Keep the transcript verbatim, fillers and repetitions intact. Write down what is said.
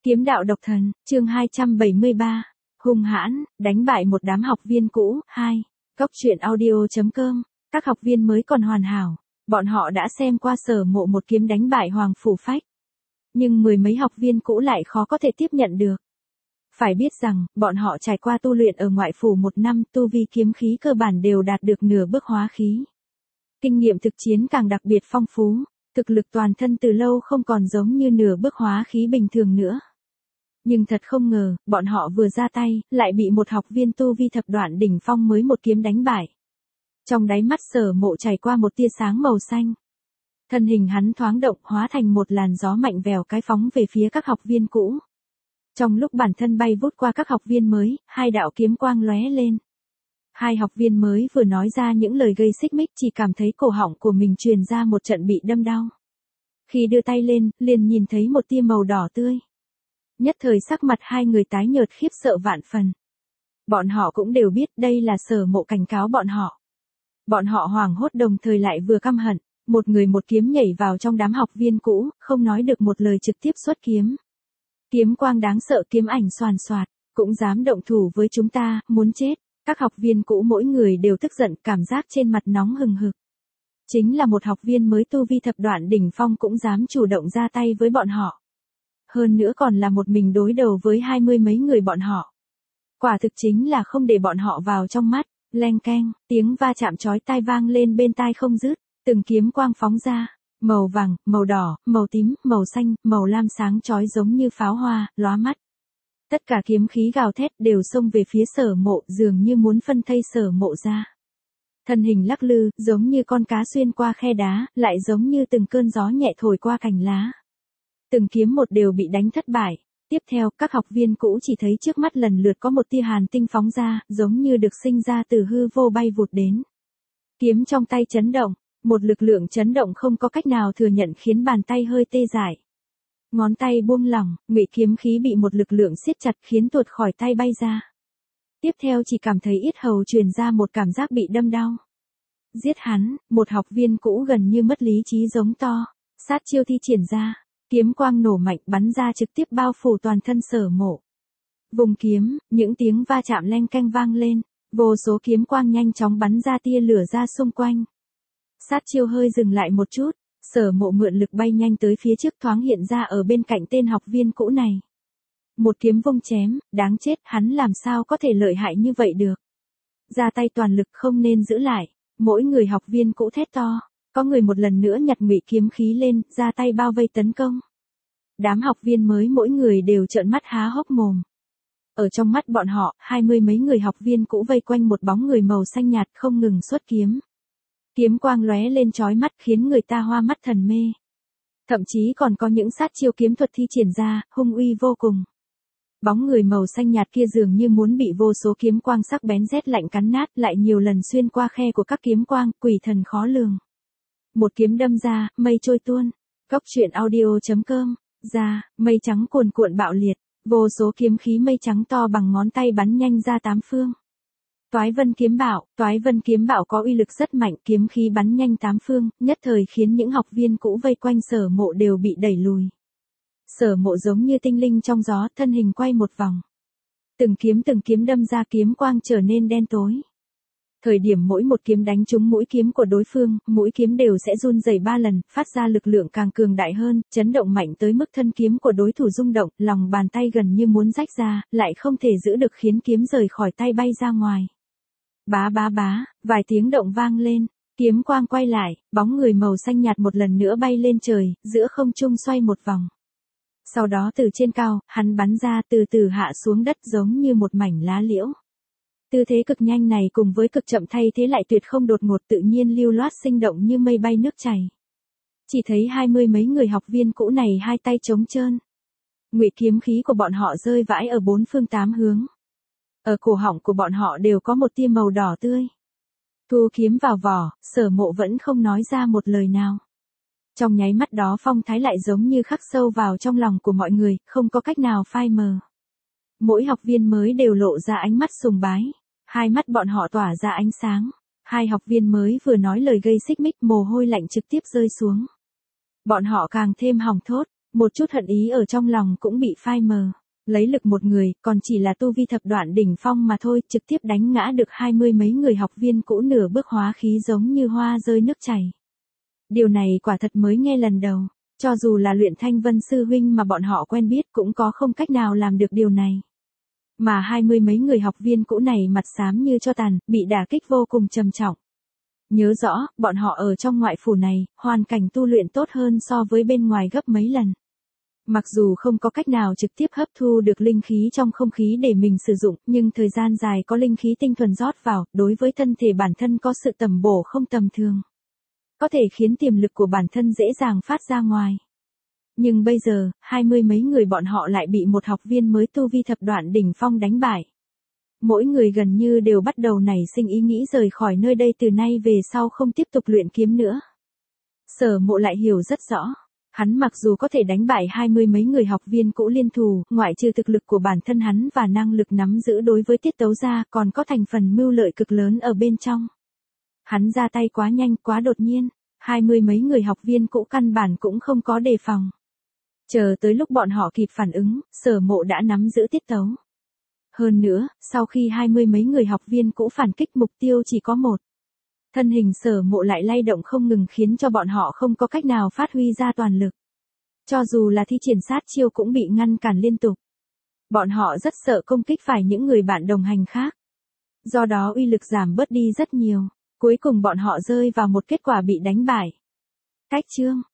Kiếm đạo độc thần, chương hai trăm bảy mươi ba. Hung hãn, đánh bại một đám học viên cũ. hai. Cốc truyện audio chấm com. Các học viên mới còn hoàn hảo. Bọn họ đã xem qua Sở Mộ một kiếm đánh bại Hoàng Phủ Phách. Nhưng mười mấy học viên cũ lại khó có thể tiếp nhận được. Phải biết rằng, bọn họ trải qua tu luyện ở ngoại phủ một năm, tu vi kiếm khí cơ bản đều đạt được nửa bước hóa khí. Kinh nghiệm thực chiến càng đặc biệt phong phú, thực lực toàn thân từ lâu không còn giống như nửa bước hóa khí bình thường nữa. Nhưng thật không ngờ, bọn họ vừa ra tay, lại bị một học viên tu vi thập đoạn đỉnh phong mới một kiếm đánh bại. Trong đáy mắt Sở Mộ trải qua một tia sáng màu xanh. Thân hình hắn thoáng động hóa thành một làn gió mạnh vèo cái phóng về phía các học viên cũ. Trong lúc bản thân bay vút qua các học viên mới, hai đạo kiếm quang lóe lên. Hai học viên mới vừa nói ra những lời gây xích mích chỉ cảm thấy cổ họng của mình truyền ra một trận bị đâm đau. Khi đưa tay lên, liền nhìn thấy một tia màu đỏ tươi. Nhất thời sắc mặt hai người tái nhợt khiếp sợ vạn phần. Bọn họ cũng đều biết đây là Sở Mộ cảnh cáo bọn họ. Bọn họ hoảng hốt đồng thời lại vừa căm hận, một người một kiếm nhảy vào trong đám học viên cũ, không nói được một lời trực tiếp xuất kiếm. Kiếm quang đáng sợ, kiếm ảnh xoàn xoạt, cũng dám động thủ với chúng ta, muốn chết. Các học viên cũ mỗi người đều tức giận, cảm giác trên mặt nóng hừng hực. Chính là một học viên mới tu vi thập đoạn đỉnh phong cũng dám chủ động ra tay với bọn họ. Hơn nữa còn là một mình đối đầu với hai mươi mấy người bọn họ. Quả thực chính là không để bọn họ vào trong mắt. Leng keng, tiếng va chạm chói tai vang lên bên tai không dứt, từng kiếm quang phóng ra, màu vàng, màu đỏ, màu tím, màu xanh, màu lam sáng chói giống như pháo hoa, lóa mắt. Tất cả kiếm khí gào thét đều xông về phía Sở Mộ, dường như muốn phân thây Sở Mộ ra. Thân hình lắc lư, giống như con cá xuyên qua khe đá, lại giống như từng cơn gió nhẹ thổi qua cành lá. Từng kiếm một đều bị đánh thất bại. Tiếp theo, các học viên cũ chỉ thấy trước mắt lần lượt có một tia hàn tinh phóng ra, giống như được sinh ra từ hư vô bay vụt đến. Kiếm trong tay chấn động, một lực lượng chấn động không có cách nào thừa nhận khiến bàn tay hơi tê dại. Ngón tay buông lỏng, ngụy kiếm khí bị một lực lượng siết chặt khiến tuột khỏi tay bay ra. Tiếp theo chỉ cảm thấy yết hầu truyền ra một cảm giác bị đâm đau. Giết hắn, một học viên cũ gần như mất lý trí giống to, sát chiêu thi triển ra. Kiếm quang nổ mạnh bắn ra trực tiếp bao phủ toàn thân Sở Mộ. Vùng kiếm, những tiếng va chạm leng keng vang lên, vô số kiếm quang nhanh chóng bắn ra tia lửa ra xung quanh. Sát chiêu hơi dừng lại một chút, Sở Mộ mượn lực bay nhanh tới phía trước thoáng hiện ra ở bên cạnh tên học viên cũ này. Một kiếm vung chém, đáng chết, hắn làm sao có thể lợi hại như vậy được. Ra tay toàn lực không nên giữ lại, mỗi người học viên cũ thét to. Có người một lần nữa nhặt ngụy kiếm khí lên, ra tay bao vây tấn công. Đám học viên mới mỗi người đều trợn mắt há hốc mồm. Ở trong mắt bọn họ, hai mươi mấy người học viên cũ vây quanh một bóng người màu xanh nhạt không ngừng xuất kiếm. Kiếm quang lóe lên chói mắt khiến người ta hoa mắt thần mê. Thậm chí còn có những sát chiêu kiếm thuật thi triển ra, hung uy vô cùng. Bóng người màu xanh nhạt kia dường như muốn bị vô số kiếm quang sắc bén rét lạnh cắn nát, lại nhiều lần xuyên qua khe của các kiếm quang, quỷ thần khó lường. Một kiếm đâm ra, mây trôi tuôn. Cốc truyện audio chấm com. Ra, mây trắng cuồn cuộn bạo liệt. Vô số kiếm khí mây trắng to bằng ngón tay bắn nhanh ra tám phương. Toái vân kiếm bạo. Toái vân kiếm bạo có uy lực rất mạnh, kiếm khí bắn nhanh tám phương, nhất thời khiến những học viên cũ vây quanh Sở Mộ đều bị đẩy lùi. Sở Mộ giống như tinh linh trong gió, thân hình quay một vòng. Từng kiếm từng kiếm đâm ra, kiếm quang trở nên đen tối. Thời điểm mỗi một kiếm đánh trúng mũi kiếm của đối phương, mũi kiếm đều sẽ run rẩy ba lần, phát ra lực lượng càng cường đại hơn, chấn động mạnh tới mức thân kiếm của đối thủ rung động, lòng bàn tay gần như muốn rách ra, lại không thể giữ được khiến kiếm rời khỏi tay bay ra ngoài. Bá bá bá, vài tiếng động vang lên, kiếm quang quay lại, bóng người màu xanh nhạt một lần nữa bay lên trời, giữa không trung xoay một vòng. Sau đó từ trên cao, hắn bắn ra từ từ hạ xuống đất giống như một mảnh lá liễu. Tư thế cực nhanh này cùng với cực chậm thay thế lại tuyệt không đột ngột, tự nhiên lưu loát sinh động như mây bay nước chảy. Chỉ thấy hai mươi mấy người học viên cũ này hai tay trống trơn. Ngụy kiếm khí của bọn họ rơi vãi ở bốn phương tám hướng. Ở cổ họng của bọn họ đều có một tia màu đỏ tươi. Thu kiếm vào vỏ, Sở Mộ vẫn không nói ra một lời nào. Trong nháy mắt đó phong thái lại giống như khắc sâu vào trong lòng của mọi người, không có cách nào phai mờ. Mỗi học viên mới đều lộ ra ánh mắt sùng bái. Hai mắt bọn họ tỏa ra ánh sáng. Hai học viên mới vừa nói lời gây xích mích, mồ hôi lạnh trực tiếp rơi xuống. Bọn họ càng thêm hỏng thốt. Một chút hận ý ở trong lòng cũng bị phai mờ. Lấy lực một người, còn chỉ là tu vi thập đoạn đỉnh phong mà thôi, trực tiếp đánh ngã được hai mươi mấy người học viên cũ, nửa bước hóa khí giống như hoa rơi nước chảy. Điều này quả thật mới nghe lần đầu. Cho dù là Luyện Thanh Vân sư huynh mà bọn họ quen biết cũng có không cách nào làm được điều này. Mà hai mươi mấy người học viên cũ này mặt xám như tro tàn, bị đả kích vô cùng trầm trọng. Nhớ rõ, bọn họ ở trong ngoại phủ này, hoàn cảnh tu luyện tốt hơn so với bên ngoài gấp mấy lần. Mặc dù không có cách nào trực tiếp hấp thu được linh khí trong không khí để mình sử dụng, nhưng thời gian dài có linh khí tinh thuần rót vào, đối với thân thể bản thân có sự tầm bổ không tầm thường. Có thể khiến tiềm lực của bản thân dễ dàng phát ra ngoài. Nhưng bây giờ, hai mươi mấy người bọn họ lại bị một học viên mới tu vi thập đoạn đỉnh phong đánh bại. Mỗi người gần như đều bắt đầu nảy sinh ý nghĩ rời khỏi nơi đây, từ nay về sau không tiếp tục luyện kiếm nữa. Sở Mộ lại hiểu rất rõ. Hắn mặc dù có thể đánh bại hai mươi mấy người học viên cũ liên thủ, ngoại trừ thực lực của bản thân hắn và năng lực nắm giữ đối với tiết tấu ra, còn có thành phần mưu lợi cực lớn ở bên trong. Hắn ra tay quá nhanh, quá đột nhiên, hai mươi mấy người học viên cũ căn bản cũng không có đề phòng. Chờ tới lúc bọn họ kịp phản ứng, Sở Mộ đã nắm giữ tiết tấu. Hơn nữa, sau khi hai mươi mấy người học viên cũ phản kích, mục tiêu chỉ có một. Thân hình Sở Mộ lại lay động không ngừng, khiến cho bọn họ không có cách nào phát huy ra toàn lực. Cho dù là thi triển sát chiêu cũng bị ngăn cản liên tục. Bọn họ rất sợ công kích phải những người bạn đồng hành khác. Do đó uy lực giảm bớt đi rất nhiều. Cuối cùng bọn họ rơi vào một kết quả bị đánh bại. Cách chương